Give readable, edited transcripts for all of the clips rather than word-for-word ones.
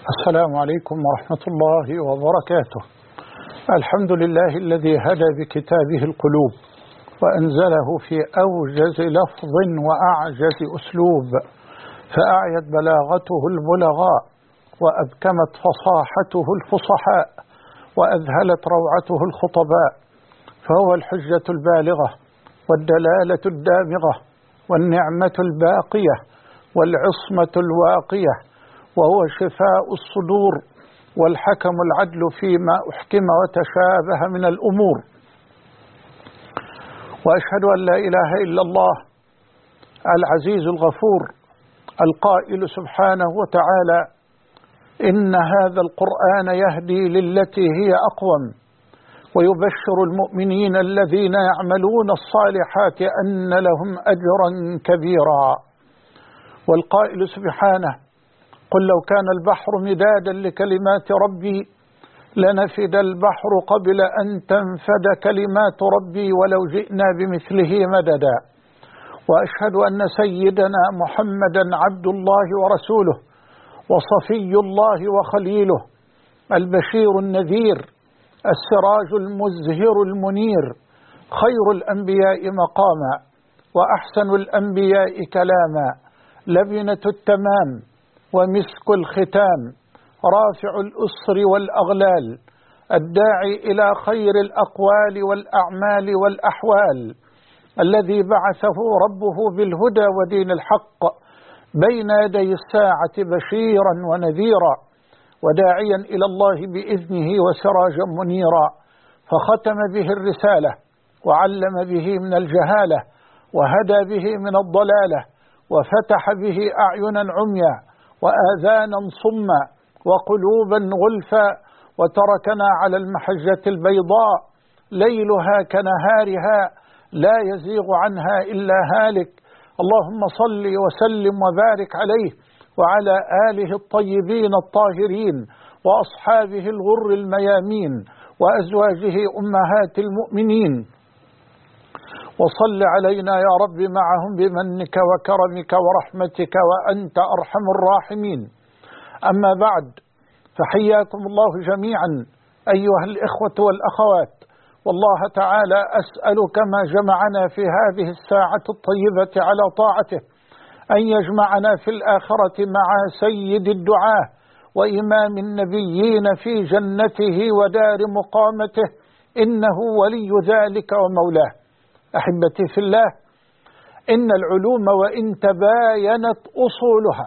السلام عليكم ورحمة الله وبركاته. الحمد لله الذي هدى بكتابه القلوب وأنزله في أوجز لفظ وأعجز أسلوب، فأعيت بلاغته البلغاء وأبكمت فصاحته الفصحاء وأذهلت روعته الخطباء، فهو الحجة البالغة والدلالة الدامغة والنعمة الباقية والعصمة الواقية، وهو شفاء الصدور والحكم العدل فيما أحكم وتشابه من الأمور. وأشهد أن لا إله إلا الله العزيز الغفور القائل سبحانه وتعالى: إن هذا القرآن يهدي للتي هي أقوم ويبشر المؤمنين الذين يعملون الصالحات أن لهم أجرا كبيرا. والقائل سبحانه: قل لو كان البحر مدادا لكلمات ربي لنفد البحر قبل أن تنفد كلمات ربي ولو جئنا بمثله مددا. وأشهد أن سيدنا محمدا عبد الله ورسوله وصفي الله وخليله، البشير النذير، السراج المزهر المنير، خير الأنبياء مقاما وأحسن الأنبياء كلاما، لبنة التمام ومسك الختام، رافع الأسر والأغلال، الداعي إلى خير الأقوال والأعمال والأحوال، الذي بعثه ربه بالهدى ودين الحق بين يدي الساعة بشيرا ونذيرا وداعيا إلى الله بإذنه وسراجا منيرا، فختم به الرسالة وعلم به من الجهالة وهدى به من الضلالة وفتح به أعينا عميا وآذانا صما وقلوبا غلفا، وتركنا على المحجة البيضاء ليلها كنهارها لا يزيغ عنها إلا هالك. اللهم صل وسلم وبارك عليه وعلى آله الطيبين الطاهرين وأصحابه الغر الميامين وأزواجه أمهات المؤمنين، وصل علينا يا رب معهم بمنك وكرمك ورحمتك وأنت أرحم الراحمين. أما بعد، فحياكم الله جميعا أيها الإخوة والأخوات، والله تعالى أسأل كما جمعنا في هذه الساعة الطيبة على طاعته أن يجمعنا في الآخرة مع سيد الدعاة وإمام النبيين في جنته ودار مقامته، إنه ولي ذلك ومولاه. أحبتي في الله، إن العلوم وإن تباينت أصولها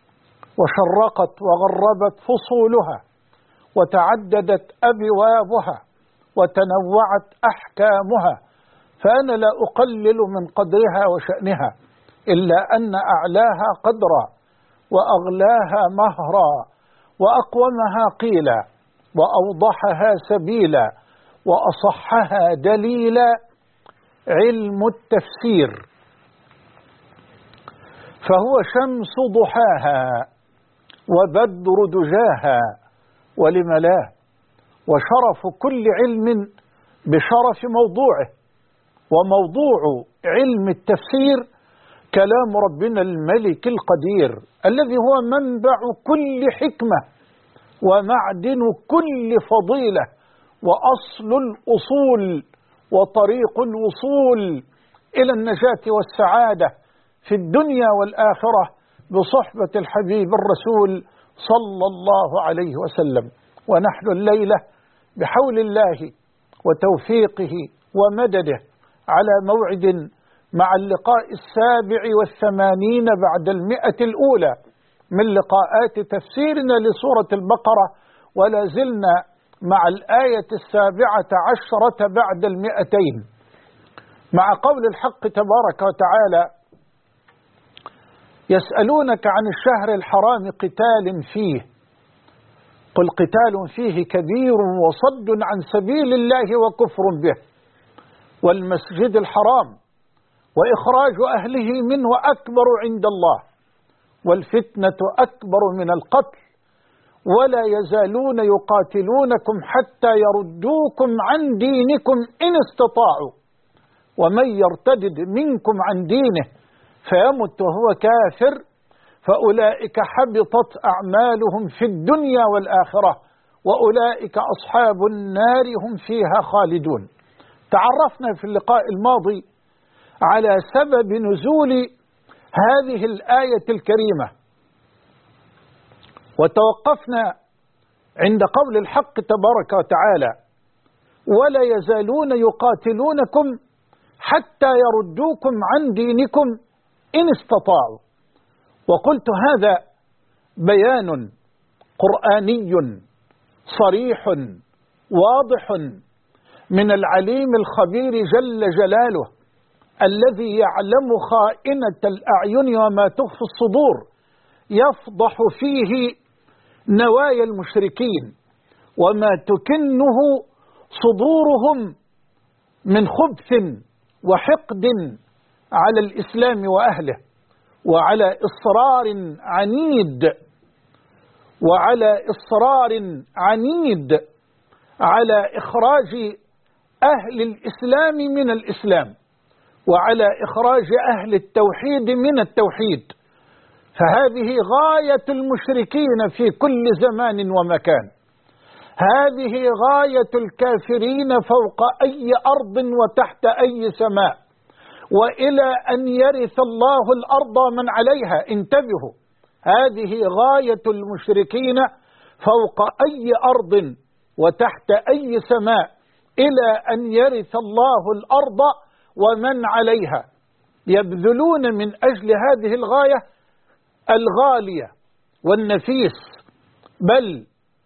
وشرقت وغربت فصولها وتعددت أبوابها وتنوعت أحكامها، فأنا لا أقلل من قدرها وشأنها، إلا أن أعلاها قدرا وأغلاها مهرا وأقومها قيلا وأوضحها سبيلا وأصحها دليلا علم التفسير، فهو شمس ضحاها وبدر دجاها ولملاه، وشرف كل علم بشرف موضوعه. وموضوع علم التفسير كلام ربنا الملك القدير الذي هو منبع كل حكمة ومعدن كل فضيلة وأصل الأصول وطريق الوصول إلى النجاة والسعادة في الدنيا والآخرة بصحبة الحبيب الرسول صلى الله عليه وسلم. ونحن الليلة بحول الله وتوفيقه ومدده على موعد مع اللقاء 87 بعد 100 الأولى من لقاءات تفسيرنا لسورة البقرة، ولا زلنا مع الآية 17 بعد 200 مع قول الحق تبارك وتعالى: يسألونك عن الشهر الحرام قتال فيه قل قتال فيه كبير وصد عن سبيل الله وكفر به والمسجد الحرام وإخراج أهله منه أكبر عند الله والفتنة أكبر من القتل ولا يزالون يقاتلونكم حتى يردوكم عن دينكم إن استطاعوا ومن يرتد منكم عن دينه فيمت وهو كافر فأولئك حبطت أعمالهم في الدنيا والآخرة وأولئك أصحاب النار هم فيها خالدون. تعرفنا في اللقاء الماضي على سبب نزول هذه الآية الكريمة، وتوقفنا عند قول الحق تبارك وتعالى: ولا يزالون يقاتلونكم حتى يردوكم عن دينكم إن استطاعوا. وقلت هذا بيان قرآني صريح واضح من العليم الخبير جل جلاله، الذي يعلم خائنة الأعين وما تخفي الصدور، يفضح فيه نوايا المشركين وما تكنه صدورهم من خبث وحقد على الإسلام وأهله، وعلى إصرار عنيد على إخراج أهل الإسلام من الإسلام، وعلى إخراج أهل التوحيد من التوحيد. فهذه غاية المشركين في كل زمان ومكان، هذه غاية الكافرين فوق أي أرض وتحت أي سماء، وإلى أن يرث الله الأرض من عليها. انتبهوا، هذه غاية المشركين فوق أي أرض وتحت أي سماء، إلى أن يرث الله الأرض ومن عليها. يبذلون من أجل هذه الغاية الغالية والنفيس، بل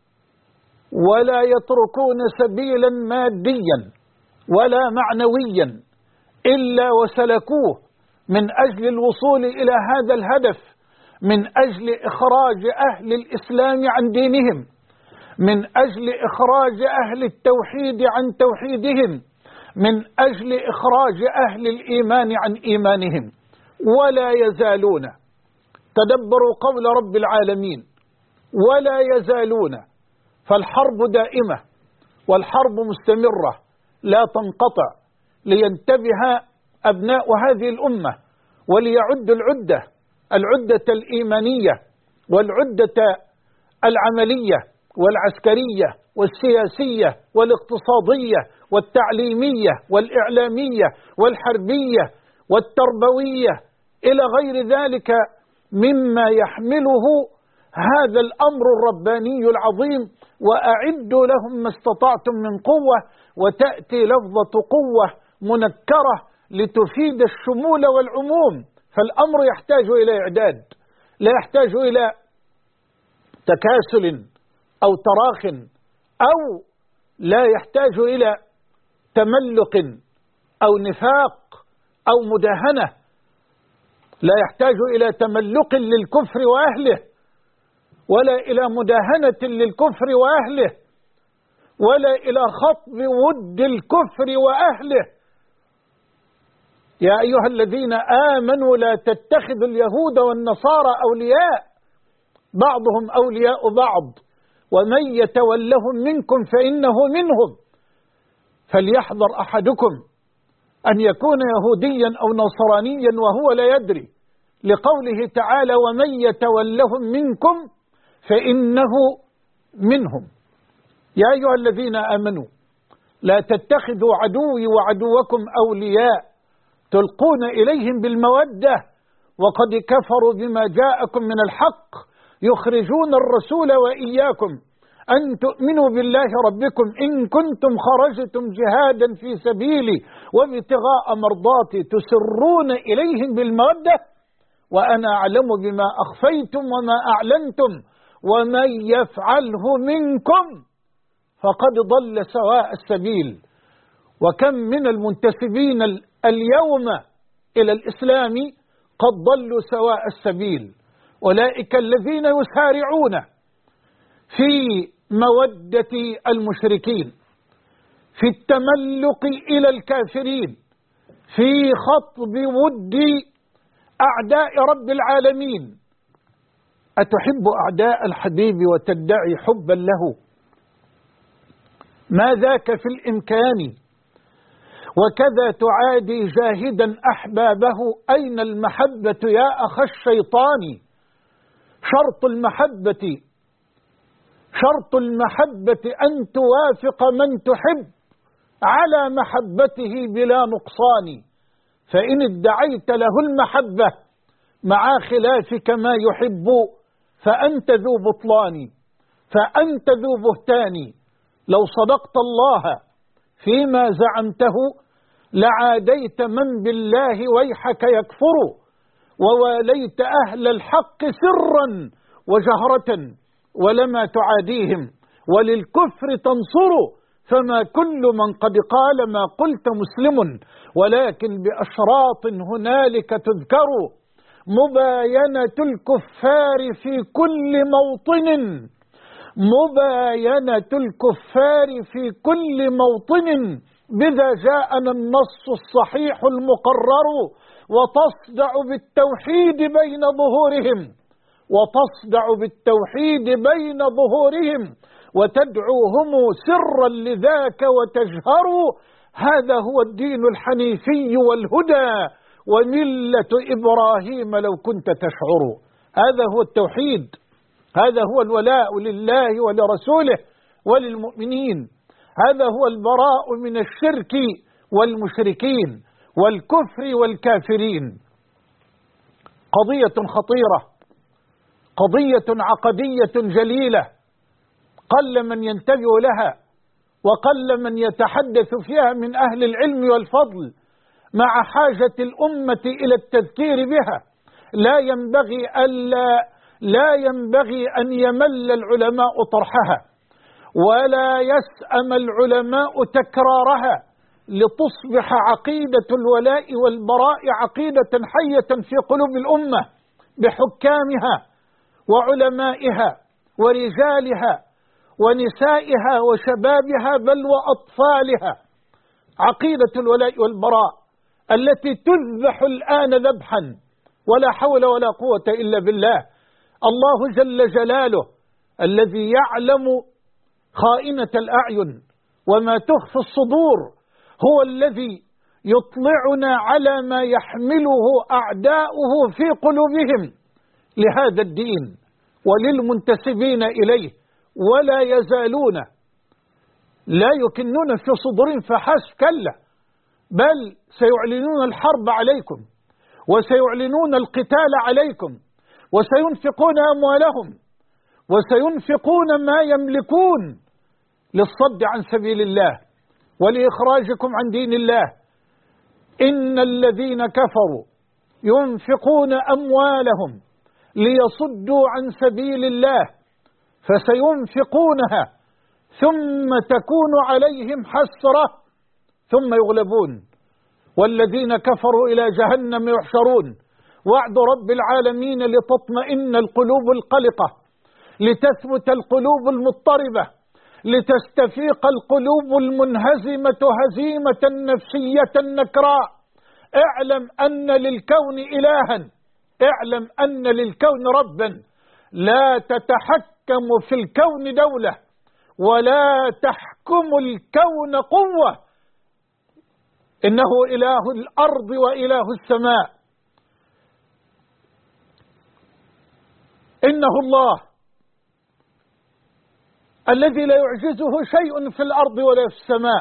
ولا يتركون سبيلا ماديا ولا معنويا إلا وسلكوه من أجل الوصول إلى هذا الهدف، من أجل إخراج أهل الإسلام عن دينهم، من أجل إخراج أهل التوحيد عن توحيدهم، من أجل إخراج أهل الإيمان عن إيمانهم. ولا يزالون، تدبروا قول رب العالمين: ولا يزالون. فالحرب دائمة والحرب مستمرة لا تنقطع، لينتبه أبناء هذه الأمة وليعدوا العدة الإيمانية والعدة العملية والعسكرية والسياسية والاقتصادية والتعليمية والإعلامية والحربية والتربوية إلى غير ذلك مما يحمله هذا الأمر الرباني العظيم. وأعدوا لهم ما استطعتم من قوة، وتأتي لفظة قوة منكرة لتفيد الشمول والعموم. فالأمر يحتاج إلى إعداد، لا يحتاج إلى تكاسل أو تراخ، أو لا يحتاج إلى تملق أو نفاق أو مداهنة، لا يحتاج إلى تملق للكفر وأهله، ولا إلى مداهنة للكفر وأهله، ولا إلى خطب ود الكفر وأهله. يا أيها الذين آمنوا لا تتخذوا اليهود والنصارى أولياء، بعضهم أولياء بعض، ومن يتولهم منكم فإنه منهم. فليحذر أحدكم أن يكون يهوديا أو نصرانيا وهو لا يدري، لقوله تعالى: ومن يتولهم منكم فإنه منهم. يا أيها الذين آمنوا لا تتخذوا عدوي وعدوكم أولياء تلقون إليهم بالمودة وقد كفروا بما جاءكم من الحق يخرجون الرسول وإياكم أن تؤمنوا بالله ربكم إن كنتم خرجتم جهادا في سبيلي وابتغاء مرضاتي تسرون إليهم بالمودة وأنا أعلم بما أخفيتم وما أعلنتم ومن يفعله منكم فقد ضل سواء السبيل. وكم من المنتسبين اليوم إلى الإسلام قد ضلوا سواء السبيل، أولئك الذين يسارعون في مودة المشركين، في التملق إلى الكافرين، في خطب ود أعداء رب العالمين. أتحب أعداء الحبيب وتدعي حبا له؟ ما ذاك في الإمكان، وكذا تعادي جاهدا أحبابه. أين المحبة يا أخ الشيطان؟ شرط المحبة أن توافق من تحب على محبته بلا نقصان، فإن ادعيت له المحبة مع خلافك ما يحب فأنت ذو بطلان، فأنت ذو بهتان. لو صدقت الله فيما زعمته لعاديت من بالله ويحك يكفر، وواليت أهل الحق سرا وجهرة ولما تعاديهم وللكفر تنصر. فما كل من قد قال ما قلت مسلم، ولكن بأشراط هنالك تذكر. مباينة الكفار في كل موطن، مباينة الكفار في كل موطن، بذا جاءنا النص الصحيح المقرر. وتصدع بالتوحيد بين ظهورهم، وتصدع بالتوحيد بين ظهورهم، وتدعوهم سرا لذاك وتجهر. هذا هو الدين الحنيفي والهدى وملة إبراهيم لو كنت تشعر. هذا هو التوحيد، هذا هو الولاء لله ولرسوله وللمؤمنين، هذا هو البراء من الشرك والمشركين والكفر والكافرين. قضية خطيرة، قضية عقدية جليلة، قل من ينتبه لها وقل من يتحدث فيها من أهل العلم والفضل، مع حاجة الأمة إلى التذكير بها. لا ينبغي أن يمل العلماء طرحها، ولا يسأم العلماء تكرارها، لتصبح عقيدة الولاء والبراء عقيدة حية في قلوب الأمة بحكامها وعلمائها ورجالها ونسائها وشبابها بل وأطفالها. عقيدة الولاء والبراء التي تذبح الآن ذبحا ولا حول ولا قوة إلا بالله. الله جل جلاله الذي يعلم خائنة الأعين وما تخفي الصدور هو الذي يطلعنا على ما يحمله أعداؤه في قلوبهم لهذا الدين وللمنتسبين إليه، ولا يزالون لا يكنون في صدورهم فحسب، كلا، بل سيعلنون الحرب عليكم وسيعلنون القتال عليكم وسينفقون أموالهم وسينفقون ما يملكون للصد عن سبيل الله ولإخراجكم عن دين الله. إن الذين كفروا ينفقون أموالهم ليصدوا عن سبيل الله فسينفقونها ثم تكون عليهم حسرة ثم يغلبون والذين كفروا إلى جهنم يحشرون. وعد رب العالمين لتطمئن القلوب القلقة، لتثبت القلوب المضطربة، لتستفيق القلوب المنهزمة هزيمة نفسية نكراء. اعلم أن للكون إلها، اعلم أن للكون ربا، لا تتحكم في الكون دولة ولا تحكم الكون قوة، إنه إله الأرض وإله السماء. إنه الله الذي لا يعجزه شيء في الأرض ولا في السماء.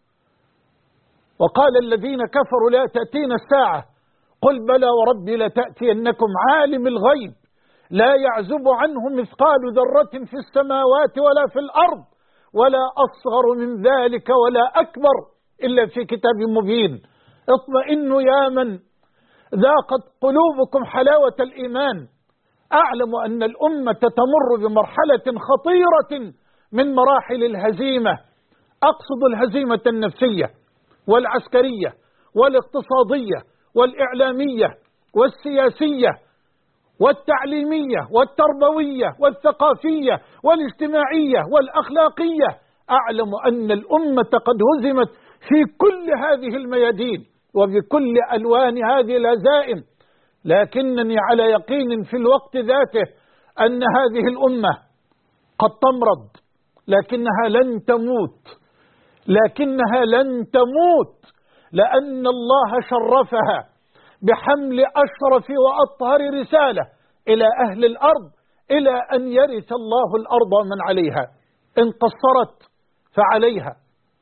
وقال الذين كفروا لا تأتينا الساعة قل بلى وربي لتأتينكم عالم الغيب لا يعزب عنه مثقال ذرة في السماوات ولا في الأرض ولا أصغر من ذلك ولا أكبر إلا في كتاب مبين. اطمئنوا يا من ذاقت قلوبكم حلاوة الإيمان. أعلم أن الأمة تمر بمرحلة خطيرة من مراحل الهزيمة، أقصد الهزيمة النفسية والعسكرية والاقتصادية والإعلامية والسياسية والتعليمية والتربوية والثقافية والاجتماعية والأخلاقية. أعلم أن الأمة قد هزمت في كل هذه الميادين وبكل ألوان هذه الهزائم، لكنني على يقين في الوقت ذاته أن هذه الأمة قد تمرض لكنها لن تموت، لكنها لن تموت، لأن الله شرفها بحمل أشرف وأطهر رسالة إلى أهل الأرض إلى أن يرث الله الأرض من عليها. إن قصرت فعليها،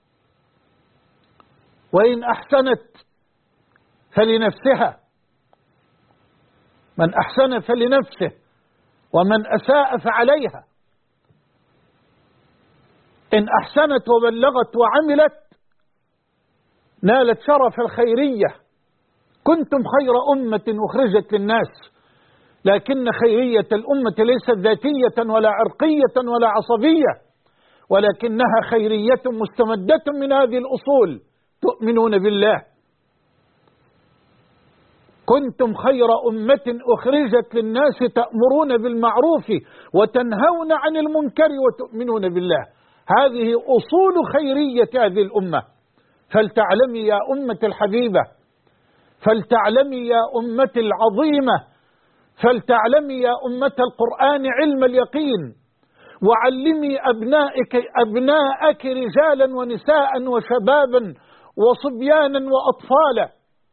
وإن أحسنت فلنفسها. من أحسن فلنفسه، ومن أساء فعليها. إن أحسنت وبلغت وعملت نالت شرف الخيرية. كنتم خير أمة أخرجت للناس، لكن خيرية الأمة ليست ذاتية ولا عرقية ولا عصبية، ولكنها خيرية مستمدة من هذه الأصول: تؤمنون بالله. كنتم خير أمة أخرجت للناس تأمرون بالمعروف وتنهون عن المنكر وتؤمنون بالله. هذه أصول خيرية هذه الأمة. فلتعلمي يا أمة الحبيبة، فلتعلمي يا أمة العظيمة، فلتعلمي يا أمة القرآن علم اليقين، وعلمي أبناءك رجالا ونساء وشبابا وصبيانا وأطفالا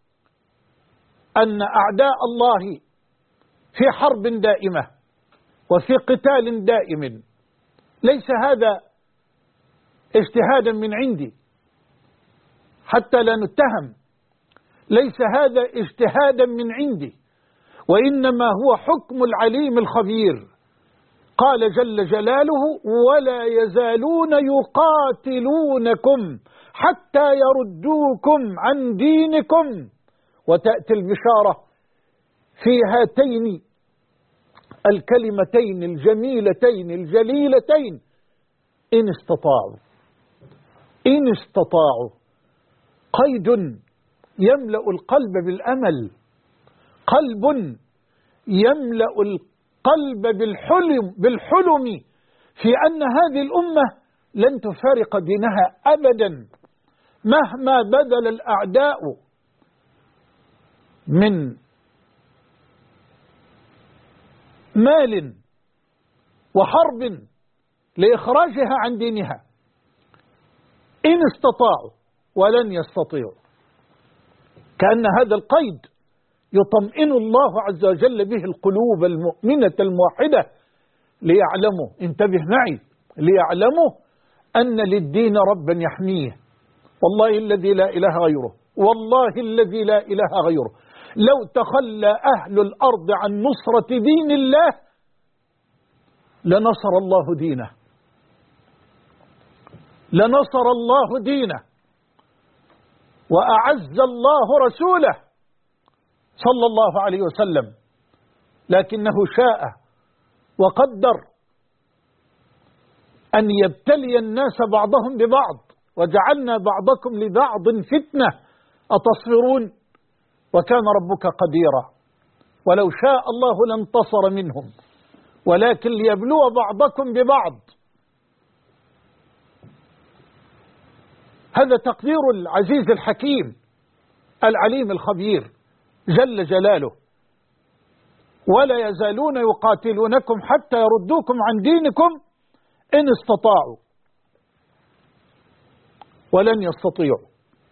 أن أعداء الله في حرب دائمة وفي قتال دائم. ليس هذا اجتهادا من عندي حتى لا نتهم، ليس هذا اجتهادا من عندي، وإنما هو حكم العليم الخبير. قال جل جلاله: ولا يزالون يقاتلونكم حتى يردوكم عن دينكم. وتأتي البشارة في هاتين الكلمتين الجميلتين الجليلتين: إن استطاعوا. إن استطاعوا قيد يملأ القلب بالأمل، قلب يملأ القلب بالحلم في أن هذه الأمة لن تفارق دينها أبدا، مهما بذل الأعداء من مال وحرب لإخراجها عن دينها. إن استطاعوا ولن يستطيعوا. كأن هذا القيد يطمئن الله عز وجل به القلوب المؤمنة الموحدة، ليعلموا، انتبه معي، ليعلموا أن للدين ربا يحميه. والله الذي لا إله غيره، والله الذي لا إله غيره، لو تخلى أهل الأرض عن نصرة دين الله لنصر الله دينه، لنصر الله دينه، وأعز الله رسوله صلى الله عليه وسلم. لكنه شاء وقدر أن يبتلي الناس بعضهم ببعض، وجعلنا بعضكم لبعض فتنة أتصبرون، وكان ربك قديرا. ولو شاء الله لانتصر منهم، ولكن ليبلو بعضكم ببعض. هذا تقدير العزيز الحكيم العليم الخبير جل جلاله. ولا يزالون يقاتلونكم حتى يردوكم عن دينكم إن استطاعوا ولن يستطيعوا.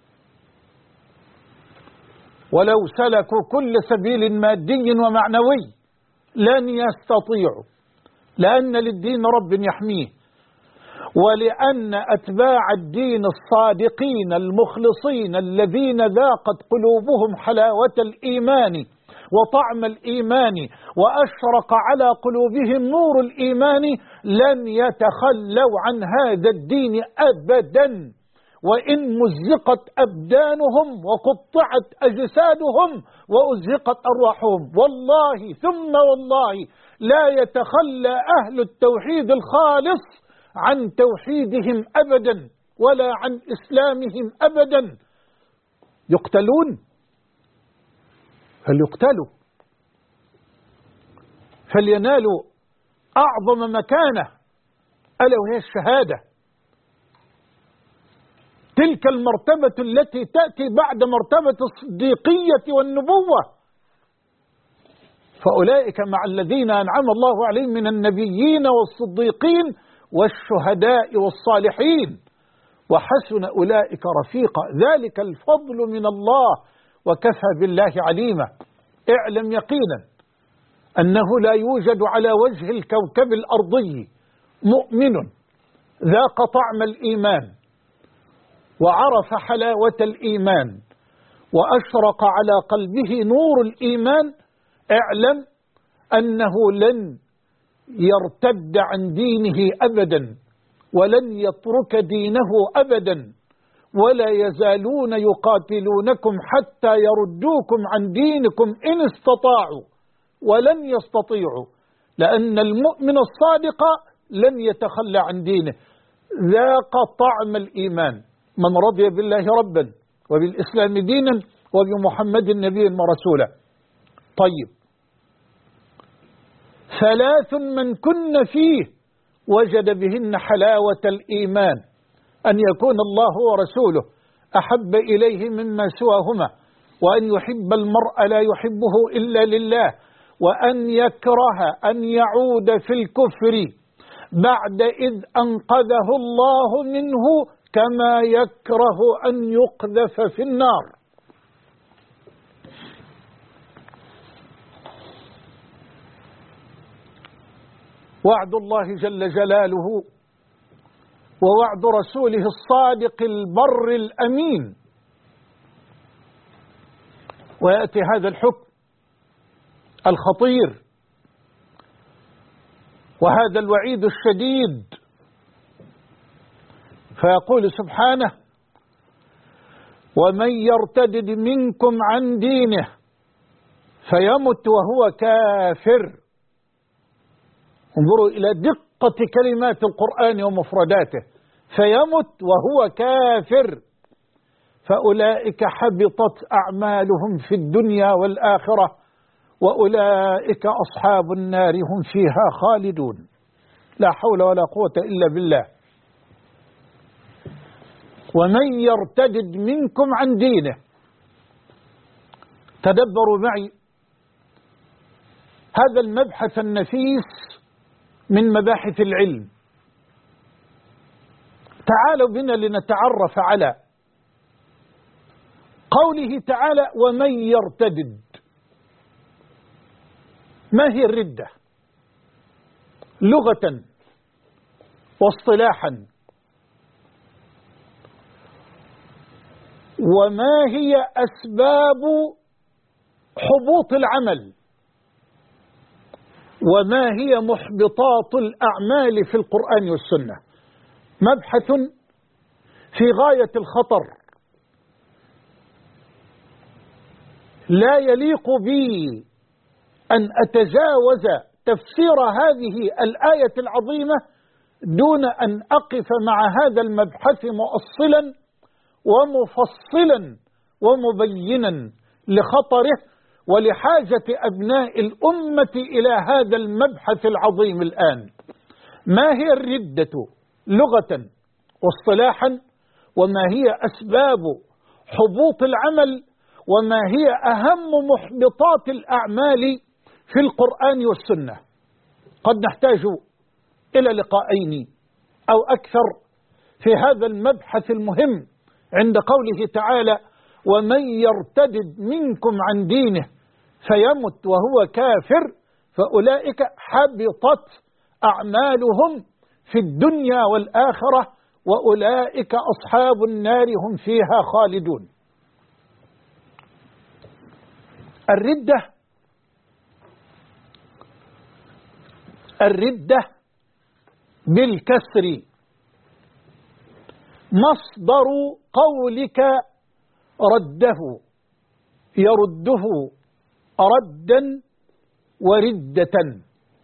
ولو سلكوا كل سبيل مادي ومعنوي لن يستطيعوا، لأن للدين رب يحميه، ولأن أتباع الدين الصادقين المخلصين الذين ذاقت قلوبهم حلاوة الإيمان وطعم الإيمان وأشرق على قلوبهم نور الإيمان لن يتخلوا عن هذا الدين أبدا، وإن مزقت أبدانهم وقطعت أجسادهم وأزهقت أرواحهم. والله ثم والله لا يتخلى أهل التوحيد الخالص عن توحيدهم أبدا ولا عن إسلامهم أبدا. يقتلون فليقتلوا، فلينالوا أعظم مكانة ألا وهي الشهادة، تلك المرتبة التي تأتي بعد مرتبة الصديقية والنبوة. فأولئك مع الذين أنعم الله عليهم من النبيين والصديقين والشهداء والصالحين، وحسن أولئك رفيقا، ذلك الفضل من الله وكفى بالله عليما. اعلم يقينا أنه لا يوجد على وجه الكوكب الأرضي مؤمن ذاق طعم الإيمان وعرف حلاوة الإيمان وأشرق على قلبه نور الإيمان، اعلم أنه لن يرتد عن دينه أبدا، ولن يترك دينه أبدا، ولا يزالون يقاتلونكم حتى يردوكم عن دينكم إن استطاعوا، ولن يستطيعوا، لأن المؤمن الصادق لن يتخلى عن دينه. ذاق طعم الإيمان من رضي بالله ربا وبالإسلام دينا وبمحمد نبيا ورسولا. طيب، 3 من كن فيه وجد بهن حلاوة الإيمان: أن يكون الله ورسوله أحب إليه مما سواهما، وأن يحب المرء لا يحبه إلا لله، وأن يكره أن يعود في الكفر بعد إذ أنقذه الله منه، كما يكره أن يقذف في النار. وعد الله جل جلاله ووعد رسوله الصادق البر الأمين. ويأتي هذا الحكم الخطير وهذا الوعيد الشديد، فيقول سبحانه: ومن يرتدد منكم عن دينه فيمت وهو كافر. انظروا إلى دقة كلمات القرآن ومفرداته: فيمت وهو كافر، فأولئك حبطت أعمالهم في الدنيا والآخرة، وأولئك أصحاب النار هم فيها خالدون. لا حول ولا قوة إلا بالله. ومن يرتدد منكم عن دينه، تدبروا معي هذا المبحث النفيس من مباحث العلم. تعالوا بنا لنتعرف على قوله تعالى: ومن يرتدد. ما هي الردة لغة واصطلاحا؟ وما هي أسباب حبوط العمل؟ وما هي محبطات الأعمال في القرآن والسنة؟ مبحث في غاية الخطر، لا يليق بي أن أتجاوز تفسير هذه الآية العظيمة دون أن أقف مع هذا المبحث مؤصلا ومفصلا ومبينا لخطره ولحاجة أبناء الأمة إلى هذا المبحث العظيم الآن. ما هي الردة لغة واصطلاحا؟ وما هي أسباب حبوط العمل؟ وما هي أهم محبطات الأعمال في القرآن والسنة؟ قد نحتاج إلى لقاءين أو أكثر في هذا المبحث المهم عند قوله تعالى: ومن يرتدد منكم عن دينه فيمت وهو كافر فأولئك حبطت أعمالهم في الدنيا والآخرة وأولئك أصحاب النار هم فيها خالدون. الردة بالكسر مصدر قولك رده، يرده ردا وردة.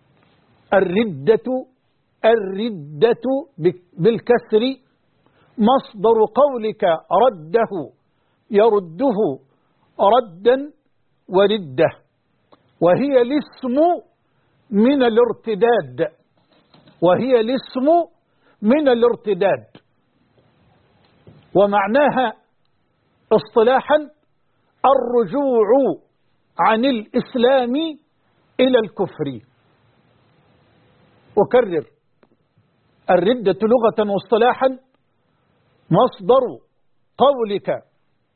الردة بالكسر مصدر قولك رده، يرده ردا وردة، وهي الاسم من الارتداد، وهي الاسم من الارتداد. ومعناها اصطلاحا الرجوع عن الإسلام إلى الكفر. أكرر: الردة لغة واصطلاحا مصدر قولك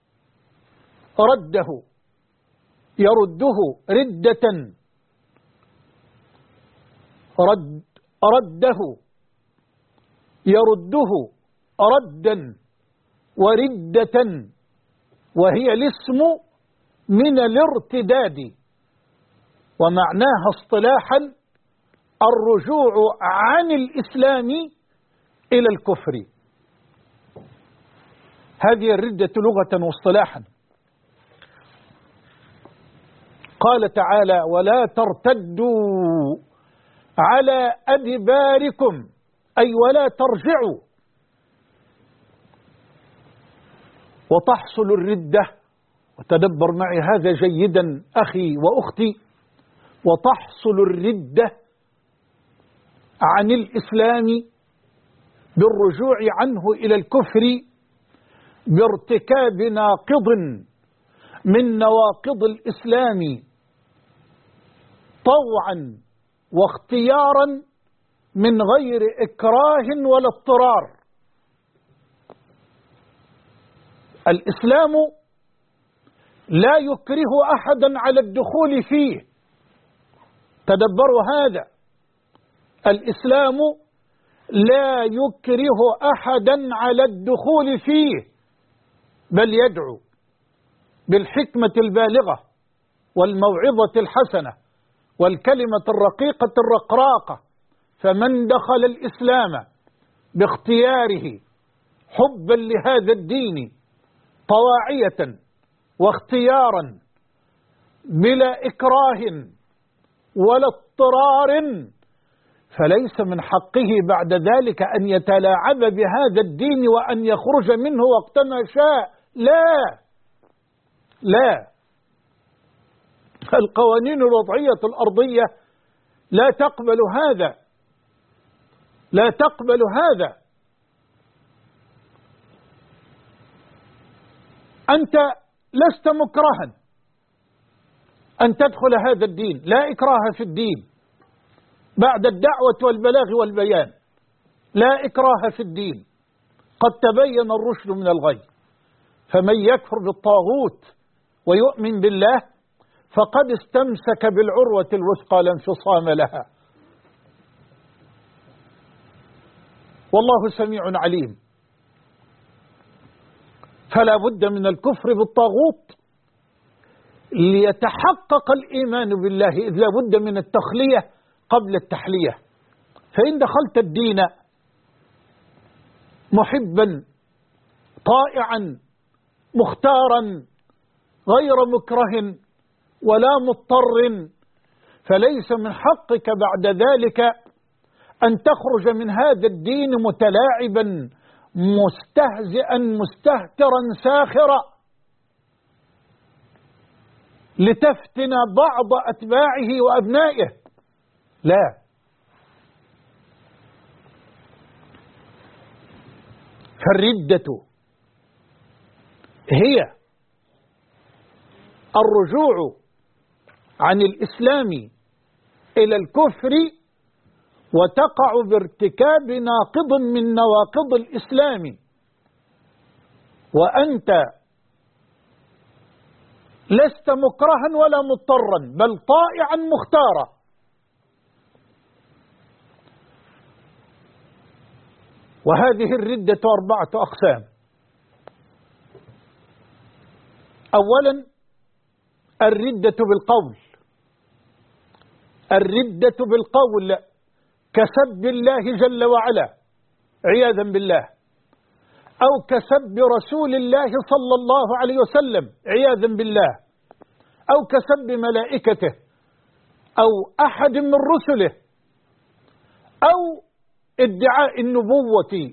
رده، يرده ردة، رده يرده ردا وردة، وهي الاسم من الارتداد، ومعناها اصطلاحا الرجوع عن الإسلام إلى الكفر. هذه الردة لغة واصطلاحا. قال تعالى: ولا ترتدوا على أدباركم، أي ولا ترجعوا. وتحصل الردة، وتدبر معي هذا جيدا أخي وأختي، وتحصل الردة عن الإسلام بالرجوع عنه إلى الكفر بارتكاب ناقض من نواقض الإسلام طوعا واختيارا من غير إكراه ولا اضطرار. الإسلام لا يكره أحدا على الدخول فيه. تدبروا هذا، الإسلام لا يكره أحدا على الدخول فيه، بل يدعو بالحكمة البالغة والموعظة الحسنة والكلمة الرقيقة الرقراقة. فمن دخل الإسلام باختياره حبا لهذا الدين طواعية واختيارا بلا إكراه ولا اضطرار، فليس من حقه بعد ذلك أن يتلاعب بهذا الدين وأن يخرج منه وقتما شاء. لا لا، القوانين الوضعية الأرضية لا تقبل هذا، لا تقبل هذا. أنت لست مكرها أن تدخل هذا الدين، لا إكراه في الدين بعد الدعوة والبلاغ والبيان، لا إكراه في الدين، قد تبين الرشد من الغي. فمن يكفر بالطاغوت ويؤمن بالله فقد استمسك بالعروة الوثقى لا انفصام لها، والله سميع عليم. فلا بد من الكفر بالطاغوت ليتحقق الإيمان بالله، إذ لا بد من التخلية قبل التحلية. فإن دخلت الدين محبا طائعا مختارا غير مكره ولا مضطر، فليس من حقك بعد ذلك أن تخرج من هذا الدين متلاعبا مستهزئا مستهترا ساخرا لتفتن بعض أتباعه وأبنائه. لا، فالردة هي الرجوع عن الإسلام إلى الكفر، وتقع بارتكاب ناقض من نواقض الإسلام، وأنت لست مكرها ولا مضطرا، بل طائعا مختارا. وهذه الردة 4 أقسام. أولا الردة بالقول، الردة بالقول كسب الله جل وعلا عياذا بالله، أو كسب رسول الله صلى الله عليه وسلم عياذا بالله، أو كسب ملائكته أو أحد من رسله، أو ادعاء النبوة.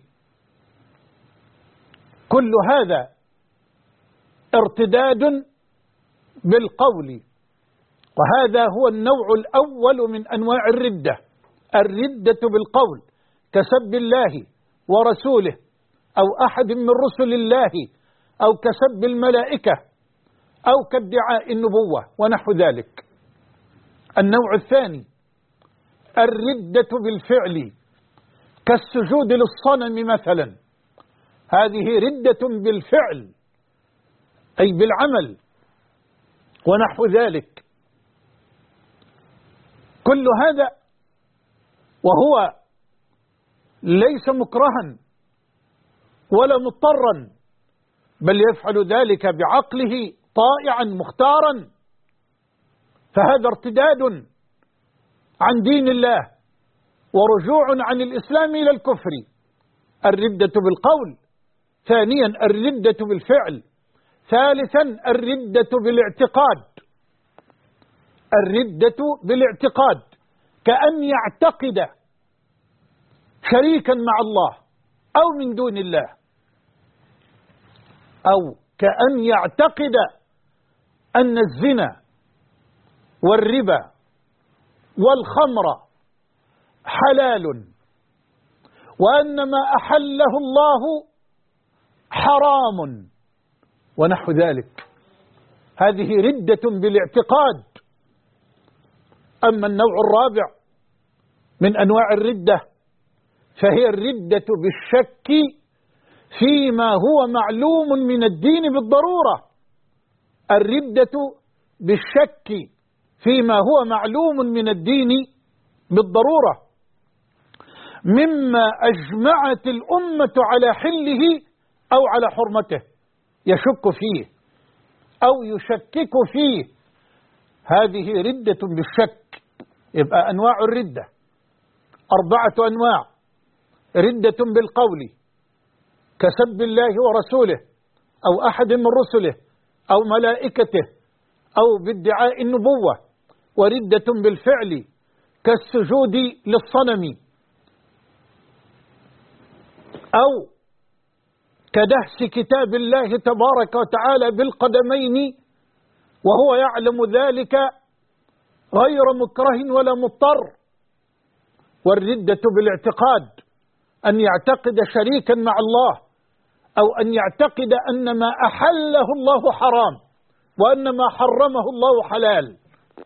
كل هذا ارتداد بالقول، وهذا هو النوع الأول من أنواع الردة، الردة بالقول كسب الله ورسوله أو أحد من رسل الله، أو كسب الملائكة، أو كادعاء النبوة ونحو ذلك. النوع الثاني الردة بالفعل كالسجود للصنم مثلا، هذه ردة بالفعل أي بالعمل ونحو ذلك. كل هذا وهو ليس مكرها ولا مضطرا، بل يفعل ذلك بعقله طائعا مختارا، فهذا ارتداد عن دين الله ورجوع عن الإسلام إلى الكفر. الردة بالقول، ثانيا الردة بالفعل، ثالثا الردة بالاعتقاد. الردة بالاعتقاد كأن يعتقد شريكا مع الله أو من دون الله، أو كأن يعتقد أن الزنا والربا والخمر حلال، وأن ما أحله الله حرام ونحو ذلك. هذه ردة بالاعتقاد. أما النوع الرابع من أنواع الردة فهي الردة بالشك فيما هو معلوم من الدين بالضرورة. الردة بالشك فيما هو معلوم من الدين بالضرورة، مما أجمعت الأمة على حله أو على حرمته، يشك فيه أو يشكك فيه. هذه ردة بالشك. يبقى أنواع الردة 4 أنواع: ردة بالقول كسب الله ورسوله أو أحد من رسله أو ملائكته أو بادعاء النبوة، وردة بالفعل كالسجود للصنم أو كدهس كتاب الله تبارك وتعالى بالقدمين وهو يعلم ذلك غير مكره ولا مضطر. والردة بالاعتقاد أن يعتقد شريكا مع الله، أو أن يعتقد أن ما أحله الله حرام وأن ما حرمه الله حلال.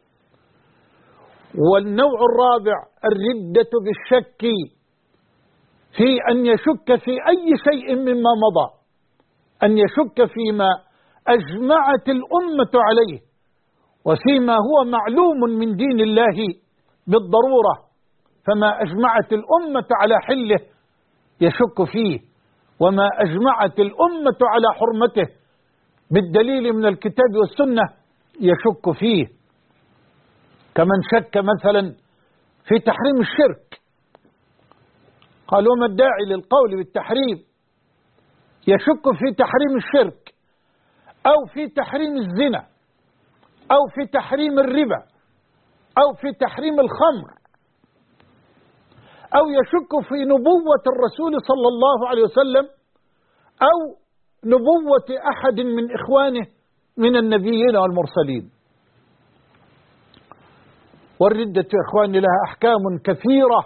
والنوع الرابع الردة بالشك في أن يشك في أي شيء مما مضى، أن يشك فيما أجمعت الأمة عليه وفيما هو معلوم من دين الله بالضرورة، فما أجمعت الأمة على حله يشك فيه، وما أجمعت الأمة على حرمته بالدليل من الكتاب والسنة يشك فيه. كمن شك مثلا في تحريم الشرك، قال وما الداعي للقول بالتحريم؟ يشك في تحريم الشرك أو في تحريم الزنا أو في تحريم الربا أو في تحريم الخمر، أو يشك في نبوة الرسول صلى الله عليه وسلم أو نبوة أحد من إخوانه من النبيين والمرسلين. والردة يا إخواني لها أحكام كثيرة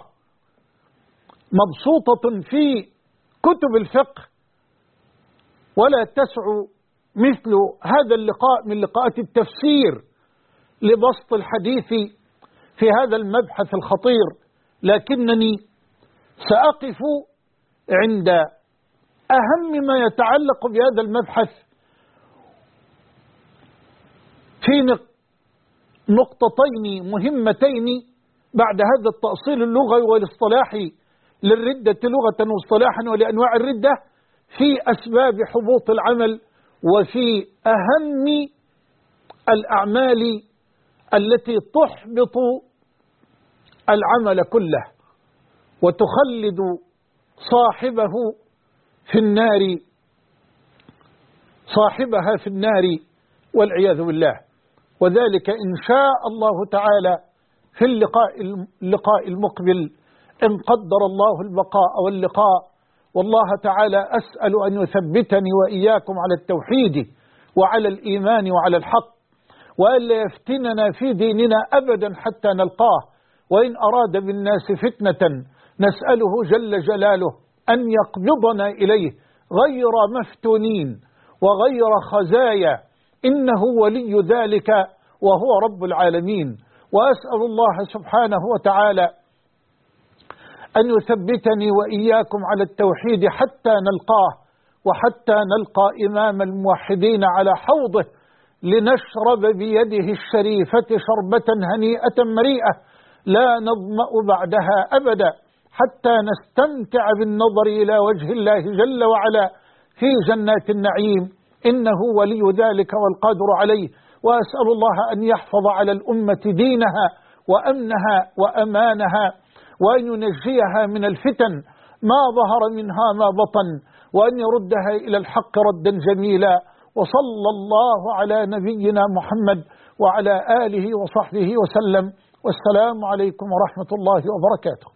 مبسوطة في كتب الفقه، ولا تسع مثل هذا اللقاء من لقاءات التفسير لبسط الحديث في هذا المبحث الخطير، لكنني سأقف عند أهم ما يتعلق بهذا المبحث في نقطتين مهمتين بعد هذا التأصيل اللغوي والاصطلاحي للردة لغة واصطلاحا ولأنواع الردة، في أسباب حبوط العمل وفي أهم الأعمال التي تحبط العمل كله وتخلد صاحبها في النار والعياذ بالله. وذلك إن شاء الله تعالى في اللقاء المقبل إن قدر الله البقاء واللقاء. والله تعالى أسأل أن يثبتني وإياكم على التوحيد وعلى الإيمان وعلى الحق، وألا يفتننا في ديننا أبدا حتى نلقاه. وإن أراد بالناس فتنة نسأله جل جلاله أن يقبضنا إليه غير مفتونين وغير خزايا، إنه ولي ذلك وهو رب العالمين. وأسأل الله سبحانه وتعالى أن يثبتني وإياكم على التوحيد حتى نلقاه، وحتى نلقى إمام الموحدين على حوضه لنشرب بيده الشريفة شربة هنيئة مريئة لا نظمأ بعدها أبدا حتى نستمتع بالنظر إلى وجه الله جل وعلا في جنات النعيم، إنه ولي ذلك والقادر عليه. وأسأل الله أن يحفظ على الأمة دينها وأمنها وأمانها، وأن ينجيها من الفتن ما ظهر منها ما بطن، وأن يردها إلى الحق ردا جميلا. وصلى الله على نبينا محمد وعلى آله وصحبه وسلم، والسلام عليكم ورحمة الله وبركاته.